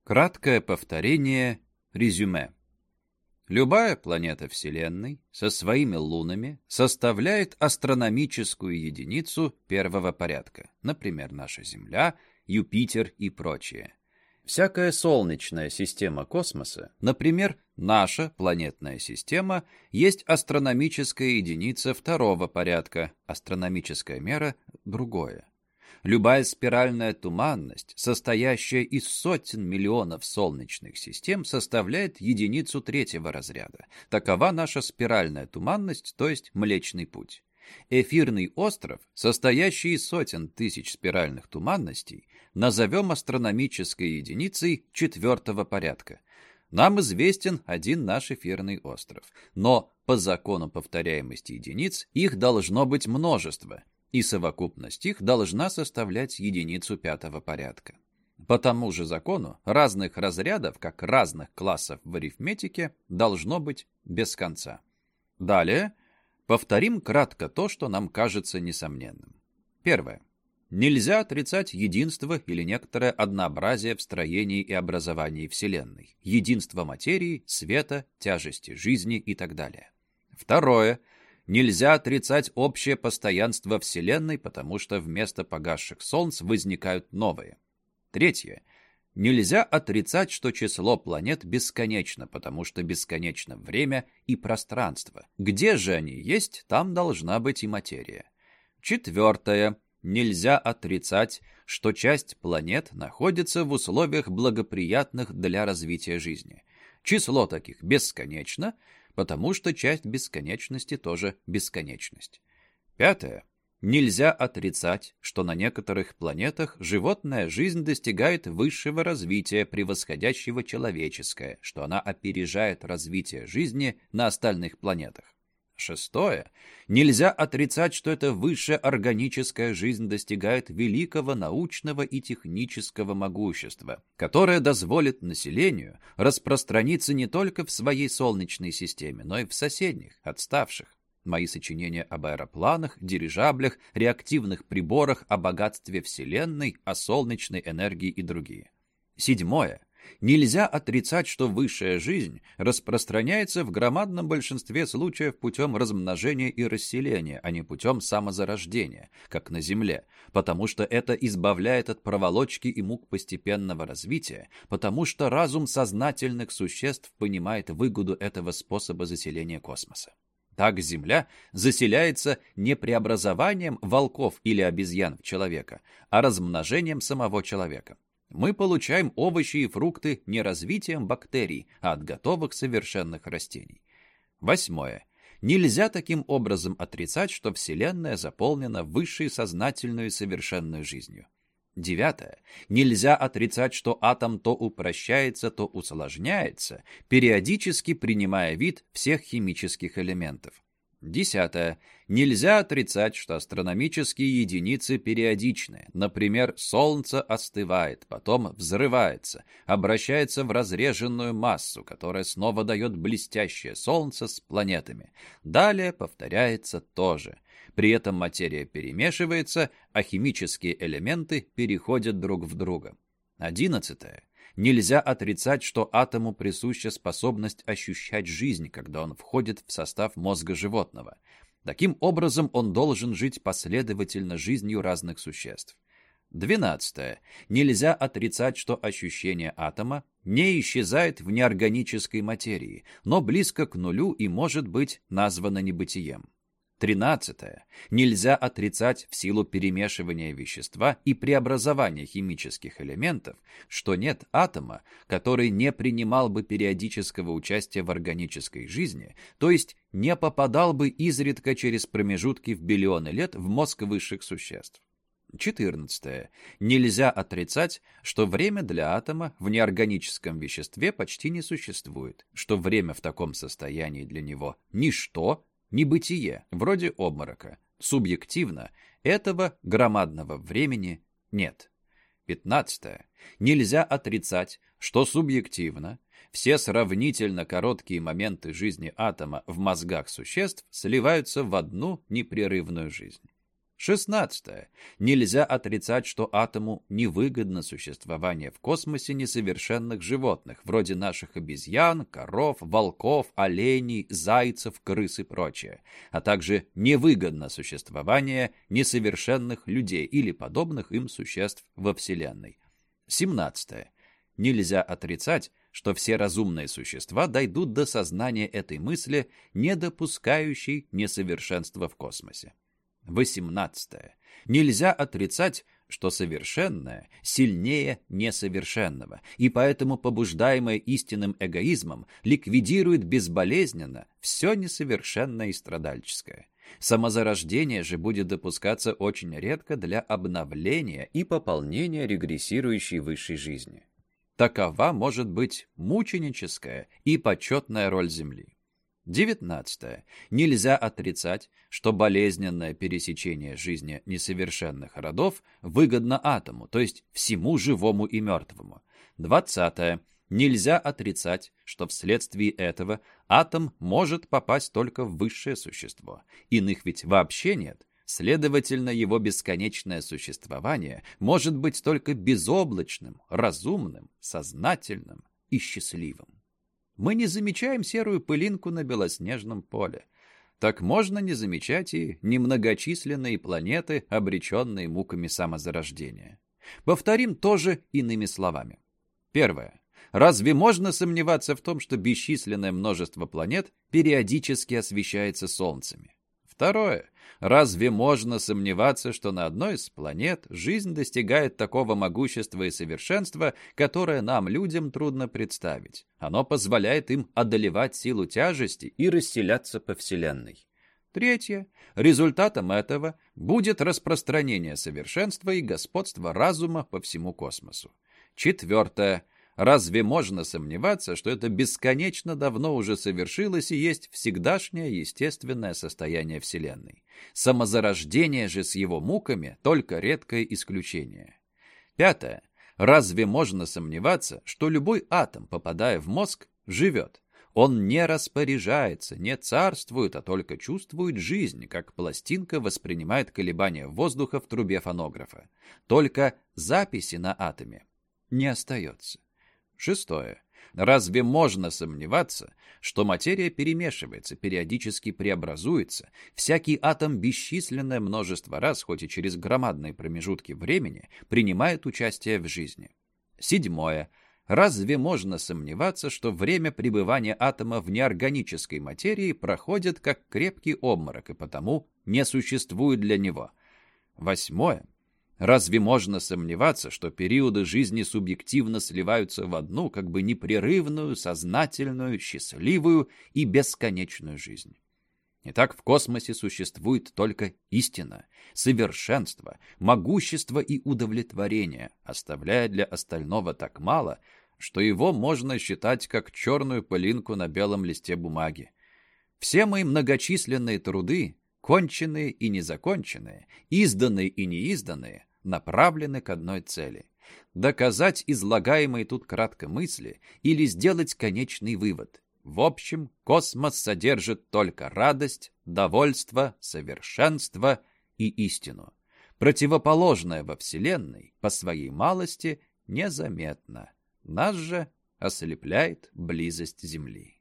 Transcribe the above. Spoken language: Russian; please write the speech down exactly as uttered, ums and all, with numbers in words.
Краткое повторение, резюме. Любая планета Вселенной со своими лунами составляет астрономическую единицу первого порядка, например, наша Земля, Юпитер и прочее. Всякая солнечная система космоса, например, наша планетная система, есть астрономическая единица второго порядка, астрономическая мера – другое. Любая спиральная туманность, состоящая из сотен миллионов солнечных систем, составляет единицу третьего разряда. Такова наша спиральная туманность, то есть Млечный Путь. Эфирный остров, состоящий из сотен тысяч спиральных туманностей, назовем астрономической единицей четвертого порядка. Нам известен один наш эфирный остров, но по закону повторяемости единиц их должно быть множество, и совокупность их должна составлять единицу пятого порядка. По тому же закону разных разрядов, как разных классов в арифметике, должно быть без конца. Далее повторим кратко то, что нам кажется несомненным. Первое. Нельзя отрицать единство или некоторое однообразие в строении и образовании Вселенной, единство материи, света, тяжести жизни и так далее. Второе. Нельзя отрицать общее постоянство Вселенной, потому что вместо погасших солнц возникают новые. Третье. Нельзя отрицать, что число планет бесконечно, потому что бесконечно время и пространство. Где же они есть, там должна быть и материя. Четвертое. Нельзя отрицать, что часть планет находится в условиях, благоприятных для развития жизни. Число таких бесконечно, потому что часть бесконечности тоже бесконечность. Пятое. Нельзя отрицать, что на некоторых планетах животная жизнь достигает высшего развития, превосходящего человеческое, что она опережает развитие жизни на остальных планетах. Шестое. Нельзя отрицать, что эта высшая органическая жизнь достигает великого научного и технического могущества, которое дозволит населению распространиться не только в своей Солнечной системе, но и в соседних, отставших. Мои сочинения об аэропланах, дирижаблях, реактивных приборах, о богатстве Вселенной, о солнечной энергии и другие. Седьмое. Нельзя отрицать, что высшая жизнь распространяется в громадном большинстве случаев путем размножения и расселения, а не путем самозарождения, как на Земле, потому что это избавляет от проволочки и мук постепенного развития, потому что разум сознательных существ понимает выгоду этого способа заселения космоса. Так Земля заселяется не преобразованием волков или обезьян в человека, а размножением самого человека. Мы получаем овощи и фрукты не развитием бактерий, а от готовых совершенных растений. Восьмое. Нельзя таким образом отрицать, что Вселенная заполнена высшей сознательной и совершенной жизнью. Девятое. Нельзя отрицать, что атом то упрощается, то усложняется, периодически принимая вид всех химических элементов. Десятое. Нельзя отрицать, что астрономические единицы периодичны. Например, Солнце остывает, потом взрывается, обращается в разреженную массу, которая снова дает блестящее Солнце с планетами. Далее повторяется то же. При этом материя перемешивается, а химические элементы переходят друг в друга. Одиннадцатое. Нельзя отрицать, что атому присуща способность ощущать жизнь, когда он входит в состав мозга животного. Таким образом, он должен жить последовательно жизнью разных существ. Двенадцатое. Нельзя отрицать, что ощущение атома не исчезает в неорганической материи, но близко к нулю и может быть названо небытием. Тринадцатое. Нельзя отрицать в силу перемешивания вещества и преобразования химических элементов, что нет атома, который не принимал бы периодического участия в органической жизни, то есть не попадал бы изредка через промежутки в биллионы лет в мозг высших существ. Четырнадцатое. Нельзя отрицать, что время для атома в неорганическом веществе почти не существует, что время в таком состоянии для него – ничто, небытие, вроде обморока. Субъективно этого громадного времени нет. Пятнадцатое. Нельзя отрицать, что субъективно все сравнительно короткие моменты жизни атома в мозгах существ сливаются в одну непрерывную жизнь. Шестнадцатое. Нельзя отрицать, что атому невыгодно существование в космосе несовершенных животных, вроде наших обезьян, коров, волков, оленей, зайцев, крыс и прочее, а также невыгодно существование несовершенных людей или подобных им существ во Вселенной. Семнадцатое. Нельзя отрицать, что все разумные существа дойдут до сознания этой мысли, не допускающей несовершенства в космосе. Восемнадцатое. Нельзя отрицать, что совершенное сильнее несовершенного, и поэтому побуждаемое истинным эгоизмом ликвидирует безболезненно все несовершенное и страдальческое. Самозарождение же будет допускаться очень редко для обновления и пополнения регрессирующей высшей жизни. Такова может быть мученическая и почетная роль Земли. Девятнадцатое. Нельзя отрицать, что болезненное пересечение жизни несовершенных родов выгодно атому, то есть всему живому и мертвому. Двадцатое. Нельзя отрицать, что вследствие этого атом может попасть только в высшее существо. Иных ведь вообще нет. Следовательно, его бесконечное существование может быть только безоблачным, разумным, сознательным и счастливым. Мы не замечаем серую пылинку на белоснежном поле. Так можно не замечать и немногочисленные планеты, обреченные муками самозарождения. Повторим тоже иными словами. Первое. Разве можно сомневаться в том, что бесчисленное множество планет периодически освещается солнцами? Второе. Разве можно сомневаться, что на одной из планет жизнь достигает такого могущества и совершенства, которое нам, людям, трудно представить? Оно позволяет им одолевать силу тяжести и расселяться по Вселенной. Третье. Результатом этого будет распространение совершенства и господства разума по всему космосу. Четвертое. Разве можно сомневаться, что это бесконечно давно уже совершилось и есть всегдашнее естественное состояние Вселенной? Самозарождение же с его муками – только редкое исключение. Пятое. Разве можно сомневаться, что любой атом, попадая в мозг, живет? Он не распоряжается, не царствует, а только чувствует жизнь, как пластинка воспринимает колебания воздуха в трубе фонографа. Только записи на атоме не остается. Шестое. Разве можно сомневаться, что материя перемешивается, периодически преобразуется, всякий атом бесчисленное множество раз, хоть и через громадные промежутки времени, принимает участие в жизни? Седьмое. Разве можно сомневаться, что время пребывания атома в неорганической материи проходит как крепкий обморок и потому не существует для него? Восьмое. Разве можно сомневаться, что периоды жизни субъективно сливаются в одну, как бы непрерывную, сознательную, счастливую и бесконечную жизнь? Итак, в космосе существует только истина, совершенство, могущество и удовлетворение, оставляя для остального так мало, что его можно считать как черную пылинку на белом листе бумаги. Все мои многочисленные труды, конченные и незаконченные, изданные и неизданные, направлены к одной цели – доказать излагаемые тут кратко мысли или сделать конечный вывод. В общем, космос содержит только радость, довольство, совершенство и истину. Противоположное во Вселенной по своей малости незаметно. Нас же ослепляет близость Земли.